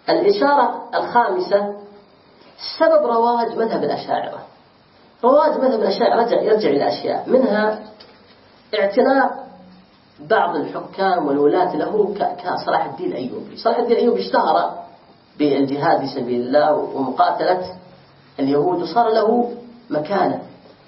الإشارة الخامسة سبب رواج مذهب الأشاعرة. رواج مذهب الأشاعرة يرجع إلى أشياء، منها اعتناق بعض الحكام والولاة له كصلاح الدين الأيوبي. صلاح الدين الأيوبي اشتهر بالجهاد في سبيل الله ومقاتلة اليهود وصار له مكانة،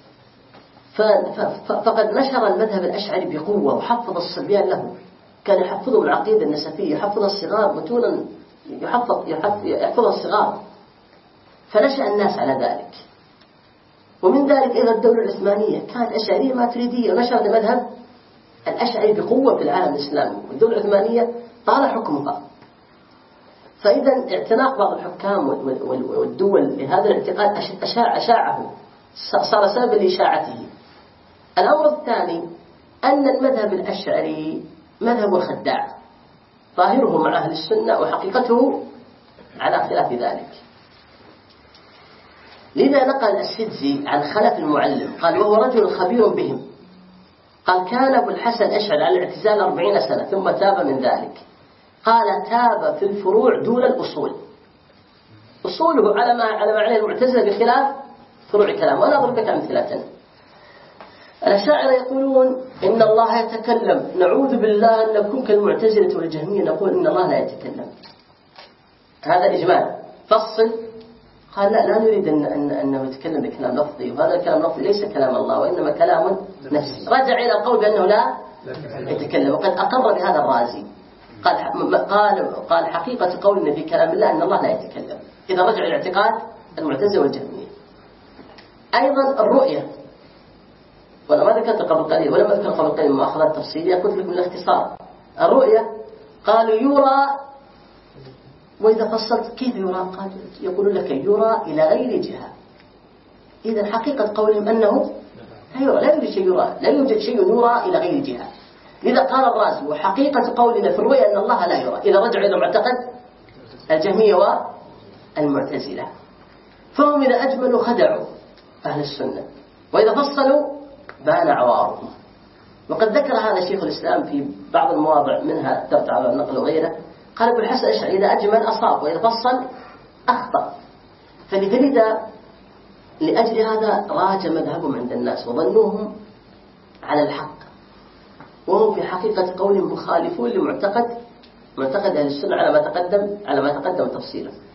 فقد نشر المذهب الأشعري بقوة وحفظ الصبيان له، كان يحفظهم العقيدة النسفية، يحفظ الصغار متونا، يحفظ الصغار، فنشأ الناس على ذلك. ومن ذلك أيضا الدولة العثمانية كانت أشعرية ماتريدية ونشرت المذهب الأشعري بقوة في العالم الإسلامي، والدولة العثمانية طال حكمها. فإذا اعتناق بعض الحكام والدول لهذا الاعتقاد أشاعه، صار سببا لإشاعته. الأمر الثاني أن المذهب الأشعري مذهب خداع، ظاهره مع أهل السنة وحقيقته على خلاف ذلك. لذا نقل السدزي عن خلف المعلم قال: وهو رجل خبير بهم، قال: كان أبو الحسن أشعري على الاعتزال 40 سنة ثم تاب من ذلك. قال: تاب في الفروع دون الأصول، أصوله على ما عليه المعتزلة بخلاف فروع كلام. وأنا أضرب لك أمثلة. الأشاعرة يقولون إن الله يتكلم، نعوذ بالله أن نكون كالمعتزلة والجهمية نقول إن الله لا يتكلم. هذا إجمال. فصل. قال: لا نريد أنه يتكلم بكلام لفظي، وهذا الكلام اللفظي ليس كلام الله وإنما كلام نفسي. رجع إلى القول بأنه لا يتكلم، وقد أقر بهذا الرازي. قال حقيقة قولنا في كلام الله أن الله لا يتكلم. إذا رجع إلى اعتقاد المعتزلة والجهمية. أيضا الرؤية، وأنا ما ذكرت قبل قليل ولم أذكر قبل قليل مؤاخذات تفصيلية، قلت لكم الاختصار. الرؤية قالوا يرى، وإذا فصلت كيف يرى؟ قال يقول لك يرى إلى غير جهة. إذا حقيقة قولهم أنه لا يوجد شيء يرى، لا يوجد شيء يرى إلى غير جهة. لذا قال الرازي: وحقيقة قولنا في الرؤيا أن الله لا يرى. إذا رجع إلى معتقد الجهمية والمعتزلة. فهم إذا أجملوا خدعوا أهل السنة، وإذا فصلوا بان عوارهم. وقد ذكر هذا شيخ الإسلام في بعض المواضع، منها درت على النقل وغيره. قال ابن الحسن الأشعري: إذا أجمل أصاب وإذا فصل أخطأ. فلذا لأجل هذا راج مذهبهم عند الناس وظنوهم على الحق، وهم في حقيقة قولهم مخالفون لمعتقد أهل السنة على ما تقدم تفصيله.